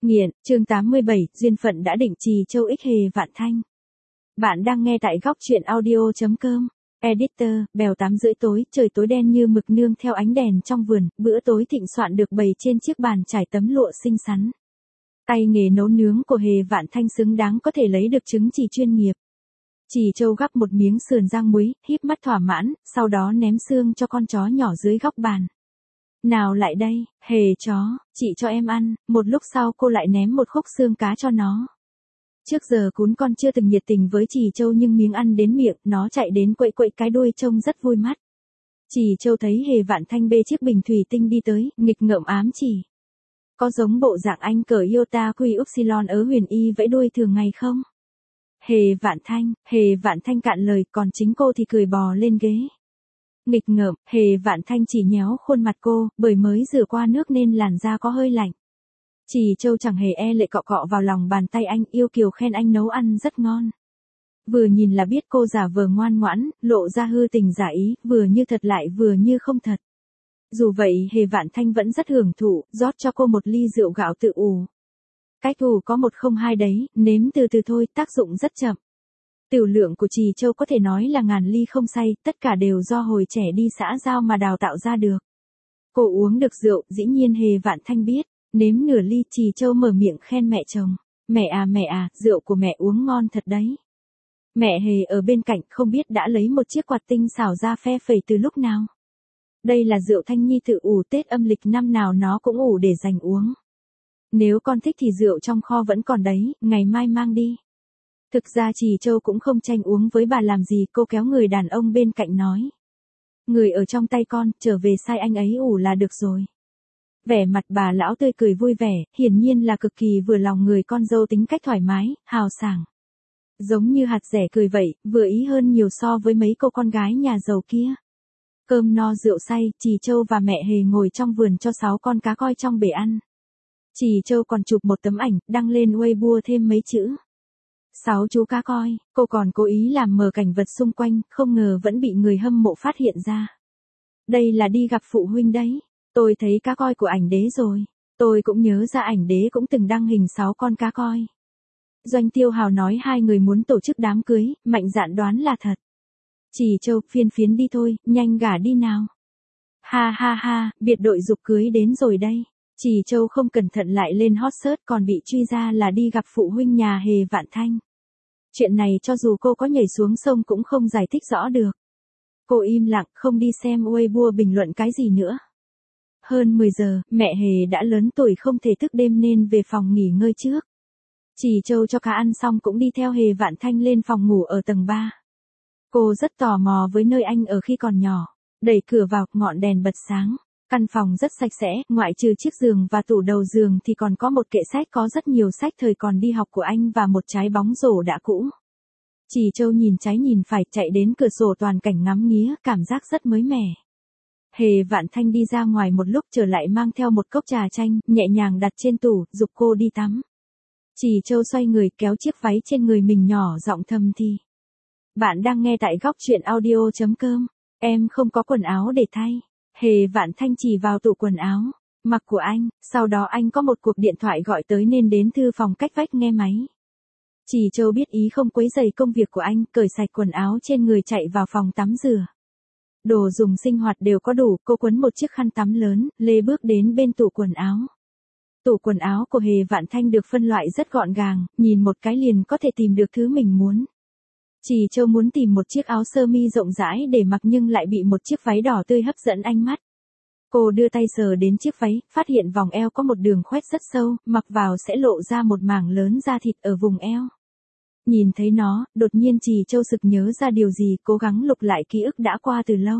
Nghiện, chương 87, duyên phận đã định. Trì Châu X Hề Vạn Thanh. Bạn đang nghe tại góc truyện audio.com. Editor, bèo 8:30 tối, trời tối đen như mực nương theo ánh đèn trong vườn, bữa tối thịnh soạn được bày trên chiếc bàn trải tấm lụa xinh xắn. Tay nghề nấu nướng của Hề Vạn Thanh xứng đáng có thể lấy được chứng chỉ chuyên nghiệp. Trì Châu gắp một miếng sườn rang muối, híp mắt thỏa mãn, sau đó ném xương cho con chó nhỏ dưới góc bàn. Nào lại đây, Hề chó, chị cho em ăn. Một lúc sau cô lại ném một khúc xương cá cho nó. Trước giờ cún con chưa từng nhiệt tình với Trì Châu, nhưng miếng ăn đến miệng, nó chạy đến quậy quậy cái đuôi trông rất vui mắt. Trì Châu thấy Hề Vạn Thanh bê chiếc bình thủy tinh đi tới, nghịch ngợm ám chỉ. Có giống bộ dạng anh cờ Iota Quy Upsilon ở Huyền Y vẫy đuôi thường ngày không? Hề Vạn Thanh cạn lời, còn chính cô thì cười bò lên ghế. Nghịch ngợm, Hề Vạn Thanh chỉ nhéo khuôn mặt cô, bởi mới rửa qua nước nên làn da có hơi lạnh. Trì Châu chẳng hề e lệ cọ cọ vào lòng bàn tay anh, yêu kiều khen anh nấu ăn rất ngon. Vừa nhìn là biết cô giả vờ ngoan ngoãn, lộ ra hư tình giả ý, vừa như thật lại vừa như không thật. Dù vậy Hề Vạn Thanh vẫn rất hưởng thụ, rót cho cô một ly rượu gạo tự ủ. Cách ủ có 102 đấy, nếm từ từ thôi, tác dụng rất chậm. Tửu lượng của Trì Châu có thể nói là ngàn ly không say, tất cả đều do hồi trẻ đi xã giao mà đào tạo ra được. Cô uống được rượu, dĩ nhiên Hề Vạn Thanh biết. Nếm nửa ly, Trì Châu mở miệng khen mẹ chồng. Mẹ à, rượu của mẹ uống ngon thật đấy. Mẹ Hề ở bên cạnh không biết đã lấy một chiếc quạt tinh xảo ra phe phẩy từ lúc nào. Đây là rượu Thanh Nhi tự ủ, Tết âm lịch năm nào nó cũng ủ để dành uống. Nếu con thích thì rượu trong kho vẫn còn đấy, ngày mai mang đi. Thực ra Trì Châu cũng không tranh uống với bà làm gì, cô kéo người đàn ông bên cạnh nói. Người ở trong tay con, trở về sai anh ấy ủ là được rồi. Vẻ mặt bà lão tươi cười vui vẻ, hiển nhiên là cực kỳ vừa lòng người con dâu tính cách thoải mái, hào sảng. Giống như hạt rẻ cười vậy, vừa ý hơn nhiều so với mấy cô con gái nhà giàu kia. Cơm no rượu say, Trì Châu và mẹ Hề ngồi trong vườn cho 6 con cá coi trong bể ăn. Trì Châu còn chụp một tấm ảnh, đăng lên Weibo thêm mấy chữ. 6 chú cá coi, cô còn cố ý làm mờ cảnh vật xung quanh, không ngờ vẫn bị người hâm mộ phát hiện ra. Đây là đi gặp phụ huynh đấy. Tôi thấy cá coi của ảnh đế rồi. Tôi cũng nhớ ra ảnh đế cũng từng đăng hình 6 con cá coi. Doanh Tiêu Hào nói hai người muốn tổ chức đám cưới, mạnh dạn đoán là thật. Trì Châu, phiên phiến đi thôi, nhanh gả đi nào. Ha, biệt đội giục cưới đến rồi đây. Trì Châu không cẩn thận lại lên hot search còn bị truy ra là đi gặp phụ huynh nhà Hề Vạn Thanh. Chuyện này cho dù cô có nhảy xuống sông cũng không giải thích rõ được. Cô im lặng, không đi xem Weibo bình luận cái gì nữa. Hơn 10 giờ, mẹ Hề đã lớn tuổi không thể thức đêm nên về phòng nghỉ ngơi trước. Trì Châu cho cá ăn xong cũng đi theo Hề Vạn Thanh lên phòng ngủ ở tầng 3. Cô rất tò mò với nơi anh ở khi còn nhỏ. Đẩy cửa vào, ngọn đèn bật sáng. Căn phòng rất sạch sẽ, ngoại trừ chiếc giường và tủ đầu giường thì còn có một kệ sách có rất nhiều sách thời còn đi học của anh và một trái bóng rổ đã cũ. Trì Châu nhìn trái nhìn phải, chạy đến cửa sổ toàn cảnh ngắm nghía, cảm giác rất mới mẻ. Hề Vạn Thanh đi ra ngoài một lúc trở lại mang theo một cốc trà chanh, nhẹ nhàng đặt trên tủ, giục cô đi tắm. Trì Châu xoay người kéo chiếc váy trên người mình nhỏ giọng thầm thì. Bạn đang nghe tại góc truyện audio.com. Em không có quần áo để thay. Hề Vạn Thanh chỉ vào tủ quần áo mặc của anh, sau đó anh có một cuộc điện thoại gọi tới nên đến thư phòng cách vách nghe máy. Trì Châu biết ý không quấy rầy công việc của anh, cởi sạch quần áo trên người chạy vào phòng tắm rửa. Đồ dùng sinh hoạt đều có đủ, cô quấn một chiếc khăn tắm lớn, lê bước đến bên tủ quần áo. Tủ quần áo của Hề Vạn Thanh được phân loại rất gọn gàng, nhìn một cái liền có thể tìm được thứ mình muốn. Trì Châu muốn tìm một chiếc áo sơ mi rộng rãi để mặc nhưng lại bị một chiếc váy đỏ tươi hấp dẫn ánh mắt. Cô đưa tay sờ đến chiếc váy, phát hiện vòng eo có một đường khoét rất sâu, mặc vào sẽ lộ ra một mảng lớn da thịt ở vùng eo. Nhìn thấy nó, đột nhiên Trì Châu sực nhớ ra điều gì, cố gắng lục lại ký ức đã qua từ lâu.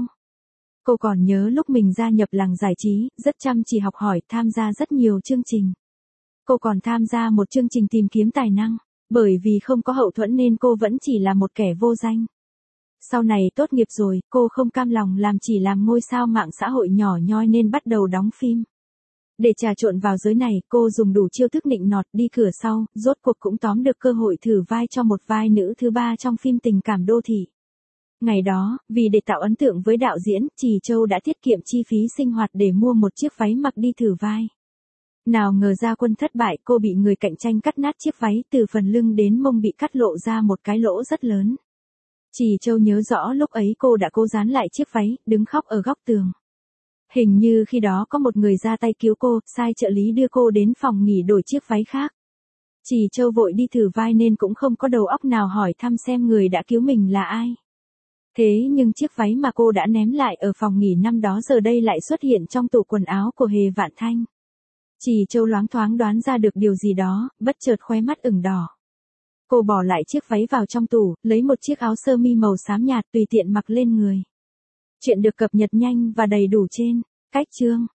Cô còn nhớ lúc mình gia nhập làng giải trí, rất chăm chỉ học hỏi, tham gia rất nhiều chương trình. Cô còn tham gia một chương trình tìm kiếm tài năng, bởi vì không có hậu thuẫn nên cô vẫn chỉ là một kẻ vô danh. Sau này tốt nghiệp rồi, cô không cam lòng chỉ làm ngôi sao mạng xã hội nhỏ nhoi nên bắt đầu đóng phim. Để trà trộn vào giới này, cô dùng đủ chiêu thức nịnh nọt, đi cửa sau, rốt cuộc cũng tóm được cơ hội thử vai cho một vai nữ thứ ba trong phim tình cảm đô thị. Ngày đó, vì để tạo ấn tượng với đạo diễn, Trì Châu đã tiết kiệm chi phí sinh hoạt để mua một chiếc váy mặc đi thử vai. Nào ngờ ra quân thất bại, cô bị người cạnh tranh cắt nát chiếc váy từ phần lưng đến mông bị cắt lộ ra một cái lỗ rất lớn. Trì Châu nhớ rõ lúc ấy cô đã cố dán lại chiếc váy, đứng khóc ở góc tường. Hình như khi đó có một người ra tay cứu cô, sai trợ lý đưa cô đến phòng nghỉ đổi chiếc váy khác. Trì Châu vội đi thử vai nên cũng không có đầu óc nào hỏi thăm xem người đã cứu mình là ai. Thế nhưng chiếc váy mà cô đã ném lại ở phòng nghỉ năm đó giờ đây lại xuất hiện trong tủ quần áo của Hề Vạn Thanh. Trì Châu loáng thoáng đoán ra được điều gì đó, bất chợt khóe mắt ửng đỏ. Cô bỏ lại chiếc váy vào trong tủ, lấy một chiếc áo sơ mi màu xám nhạt tùy tiện mặc lên người. Chuyện được cập nhật nhanh và đầy đủ trên cách chương.